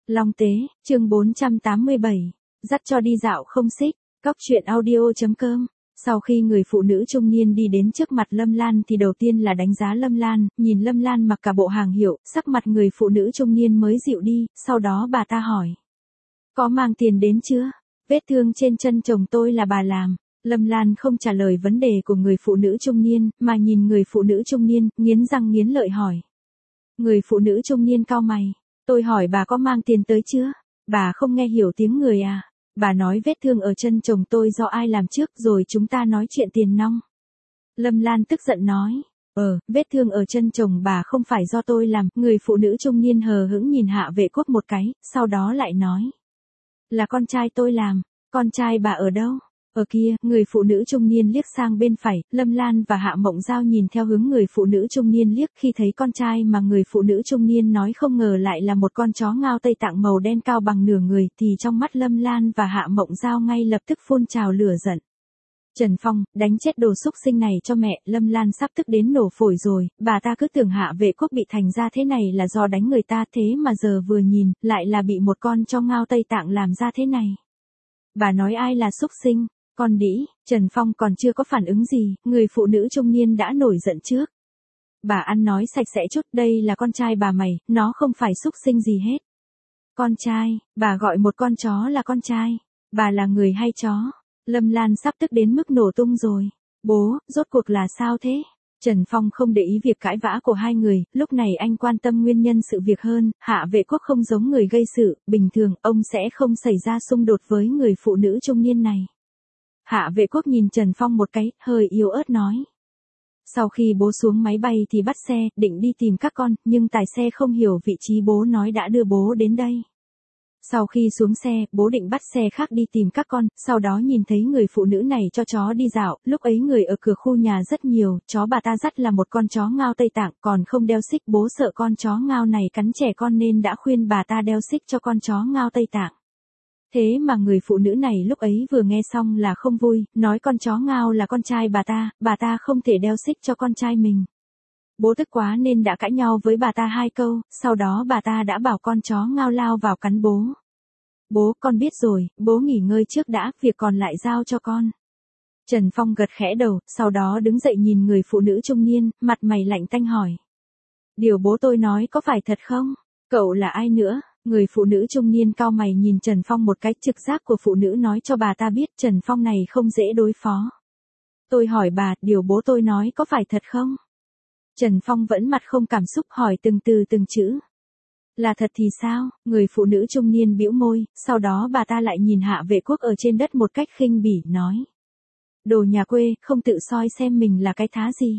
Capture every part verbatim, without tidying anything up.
Long Tế, chương bốn trăm tám mươi bảy, dắt cho đi dạo không xích, cóc truyện audio.com. Sau khi người phụ nữ trung niên đi đến trước mặt Lâm Lan thì đầu tiên là đánh giá Lâm Lan, nhìn Lâm Lan mặc cả bộ hàng hiệu, sắc mặt người phụ nữ trung niên mới dịu đi, sau đó bà ta hỏi. Có mang tiền đến chưa? Vết thương trên chân chồng tôi là bà làm. Lâm Lan không trả lời vấn đề của người phụ nữ trung niên, mà nhìn người phụ nữ trung niên, nghiến răng nghiến lợi hỏi. Người phụ nữ trung niên cau mày. Tôi hỏi bà có mang tiền tới chưa? Bà không nghe hiểu tiếng người à? Bà nói vết thương ở chân chồng tôi do ai làm trước rồi chúng ta nói chuyện tiền nong. Lâm Lan tức giận nói. Ờ, vết thương ở chân chồng bà không phải do tôi làm. Người phụ nữ trung niên hờ hững nhìn Hạ Vệ Quốc một cái, sau đó lại nói. Là con trai tôi làm. Con trai bà ở đâu? Ở kia, người phụ nữ trung niên liếc sang bên phải, Lâm Lan và Hạ Mộng Giao nhìn theo hướng người phụ nữ trung niên liếc khi thấy con trai mà người phụ nữ trung niên nói không ngờ lại là một con chó ngao Tây Tạng màu đen cao bằng nửa người thì trong mắt Lâm Lan và Hạ Mộng Giao ngay lập tức phun trào lửa giận. Trần Phong, đánh chết đồ xúc sinh này cho mẹ, Lâm Lan sắp tức đến nổ phổi rồi, bà ta cứ tưởng Hạ Vệ Quốc bị thành ra thế này là do đánh người ta thế mà giờ vừa nhìn, lại là bị một con chó ngao Tây Tạng làm ra thế này. Bà nói ai là xúc sinh? Con đĩ, Trần Phong còn chưa có phản ứng gì, người phụ nữ trung niên đã nổi giận trước. Bà ăn nói sạch sẽ chút, đây là con trai bà mày, nó không phải xúc sinh gì hết. Con trai, bà gọi một con chó là con trai, bà là người hay chó? Lâm Lan sắp tức đến mức nổ tung rồi. Bố, rốt cuộc là sao thế? Trần Phong không để ý việc cãi vã của hai người, lúc này anh quan tâm nguyên nhân sự việc hơn, Hạ Vệ Quốc không giống người gây sự, bình thường ông sẽ không xảy ra xung đột với người phụ nữ trung niên này. Hạ Vệ Quốc nhìn Trần Phong một cái, hơi yếu ớt nói. Sau khi bố xuống máy bay thì bắt xe, định đi tìm các con, nhưng tài xe không hiểu vị trí bố nói đã đưa bố đến đây. Sau khi xuống xe, bố định bắt xe khác đi tìm các con, sau đó nhìn thấy người phụ nữ này cho chó đi dạo, lúc ấy người ở cửa khu nhà rất nhiều, chó bà ta dắt là một con chó ngao Tây Tạng, còn không đeo xích, bố sợ con chó ngao này cắn trẻ con nên đã khuyên bà ta đeo xích cho con chó ngao Tây Tạng. Thế mà người phụ nữ này lúc ấy vừa nghe xong là không vui, nói con chó ngao là con trai bà ta, bà ta không thể đeo xích cho con trai mình. Bố tức quá nên đã cãi nhau với bà ta hai câu, sau đó bà ta đã bảo con chó ngao lao vào cắn bố. Bố, con biết rồi, bố nghỉ ngơi trước đã, việc còn lại giao cho con. Trần Phong gật khẽ đầu, sau đó đứng dậy nhìn người phụ nữ trung niên, mặt mày lạnh tanh hỏi. Điều bố tôi nói có phải thật không? Cậu là ai nữa? Người phụ nữ trung niên cau mày nhìn Trần Phong một cái, trực giác của phụ nữ nói cho bà ta biết Trần Phong này không dễ đối phó. Tôi hỏi bà, điều bố tôi nói có phải thật không? Trần Phong vẫn mặt không cảm xúc hỏi từng từ từng chữ. Là thật thì sao? Người phụ nữ trung niên bĩu môi, sau đó bà ta lại nhìn Hạ Vệ Quốc ở trên đất một cách khinh bỉ, nói. Đồ nhà quê, không tự soi xem mình là cái thá gì.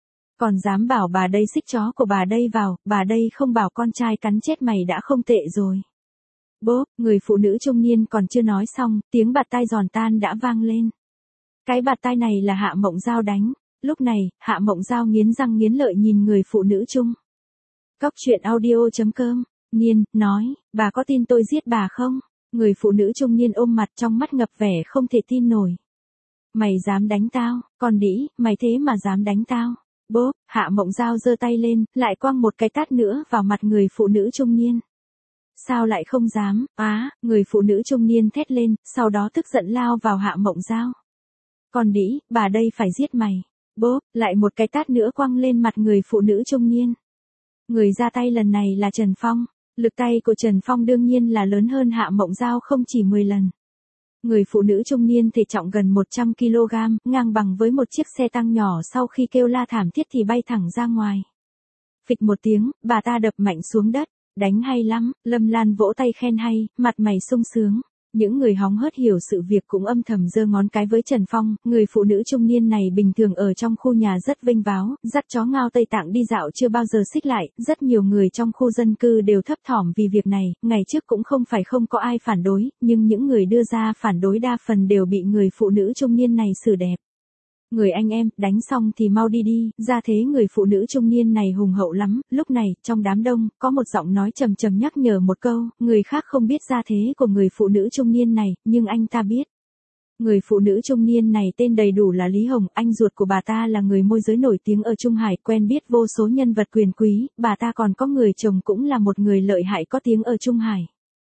Còn dám bảo bà đây xích chó của bà đây vào, bà đây không bảo con trai cắn chết mày đã không tệ rồi. Bố, người phụ nữ trung niên còn chưa nói xong, tiếng bạt tai giòn tan đã vang lên. Cái bạt tai này là Hạ Mộng Giao đánh. Lúc này, Hạ Mộng Giao nghiến răng nghiến lợi nhìn người phụ nữ trung. Cóc truyện audio.com, Niên, nói, bà có tin tôi giết bà không? Người phụ nữ trung niên ôm mặt trong mắt ngập vẻ không thể tin nổi. Mày dám đánh tao, con đĩ, mày thế mà dám đánh tao. Bố, Hạ Mộng Giao giơ tay lên, lại quăng một cái tát nữa vào mặt người phụ nữ trung niên. Sao lại không dám, á, người phụ nữ trung niên thét lên, sau đó tức giận lao vào Hạ Mộng Giao. Con đĩ, bà đây phải giết mày. Bố, lại một cái tát nữa quăng lên mặt người phụ nữ trung niên. Người ra tay lần này là Trần Phong, lực tay của Trần Phong đương nhiên là lớn hơn Hạ Mộng Giao không chỉ mười lần. Người phụ nữ trung niên thể trọng gần một trăm ki lô gam, ngang bằng với một chiếc xe tăng nhỏ sau khi kêu la thảm thiết thì bay thẳng ra ngoài. Phịch một tiếng, bà ta đập mạnh xuống đất, đánh hay lắm, Lâm Lan vỗ tay khen hay, mặt mày sung sướng. Những người hóng hớt hiểu sự việc cũng âm thầm giơ ngón cái với Trần Phong, người phụ nữ trung niên này bình thường ở trong khu nhà rất vênh váo, dắt chó ngao Tây Tạng đi dạo chưa bao giờ xích lại, rất nhiều người trong khu dân cư đều thấp thỏm vì việc này, ngày trước cũng không phải không có ai phản đối, nhưng những người đưa ra phản đối đa phần đều bị người phụ nữ trung niên này xử đẹp. Người anh em, đánh xong thì mau đi đi, ra thế người phụ nữ trung niên này hùng hậu lắm, lúc này, trong đám đông, có một giọng nói trầm trầm nhắc nhở một câu, người khác không biết ra thế của người phụ nữ trung niên này, nhưng anh ta biết. Người phụ nữ trung niên này tên đầy đủ là Lý Hồng, anh ruột của bà ta là người môi giới nổi tiếng ở Trung Hải, quen biết vô số nhân vật quyền quý, bà ta còn có người chồng cũng là một người lợi hại có tiếng ở Trung Hải.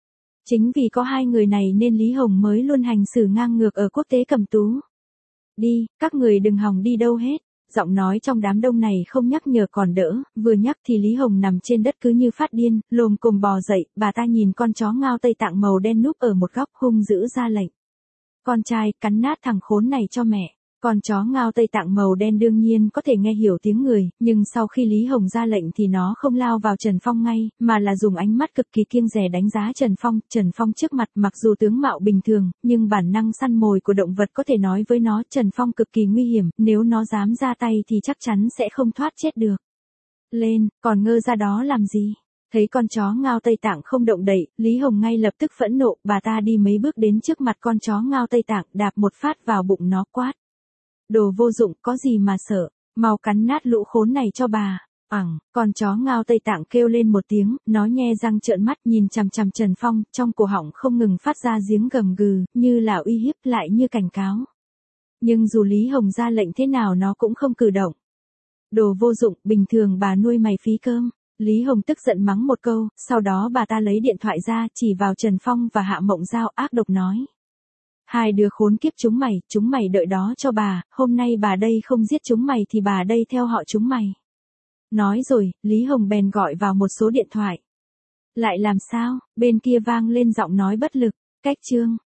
Chính vì có hai người này nên Lý Hồng mới luôn hành xử ngang ngược ở quốc tế cầm tú. Đi, các người đừng hòng đi đâu hết. Giọng nói trong đám đông này không nhắc nhở còn đỡ, vừa nhắc thì Lý Hồng nằm trên đất cứ như phát điên, lồm cồm bò dậy, bà ta nhìn con chó ngao Tây Tạng màu đen núp ở một góc hung dữ ra lệnh. Con trai, cắn nát thằng khốn này cho mẹ. Con chó ngao Tây Tạng màu đen đương nhiên có thể nghe hiểu tiếng người, nhưng sau khi Lý Hồng ra lệnh thì nó không lao vào Trần Phong ngay, mà là dùng ánh mắt cực kỳ kiêng dè đánh giá Trần Phong. Trần Phong trước mặt mặc dù tướng mạo bình thường, nhưng bản năng săn mồi của động vật có thể nói với nó Trần Phong cực kỳ nguy hiểm, nếu nó dám ra tay thì chắc chắn sẽ không thoát chết được. Lên, còn ngơ ra đó làm gì? Thấy con chó ngao Tây Tạng không động đậy, Lý Hồng ngay lập tức phẫn nộ, bà ta đi mấy bước đến trước mặt con chó ngao Tây Tạng, đạp một phát vào bụng nó quát. Đồ vô dụng, có gì mà sợ, mau cắn nát lũ khốn này cho bà. Ẳng, con chó ngao Tây Tạng kêu lên một tiếng, nó nhe răng trợn mắt nhìn chằm chằm Trần Phong, trong cổ họng không ngừng phát ra tiếng gầm gừ, như là uy hiếp lại như cảnh cáo. Nhưng dù Lý Hồng ra lệnh thế nào nó cũng không cử động. Đồ vô dụng, bình thường bà nuôi mày phí cơm. Lý Hồng tức giận mắng một câu, sau đó bà ta lấy điện thoại ra chỉ vào Trần Phong và Hạ Mộng Giao ác độc nói. Hai đứa khốn kiếp chúng mày, chúng mày đợi đó cho bà, hôm nay bà đây không giết chúng mày thì bà đây theo họ chúng mày. Nói rồi, Lý Hồng bèn gọi vào một số điện thoại. Lại làm sao, bên kia vang lên giọng nói bất lực, cách chương.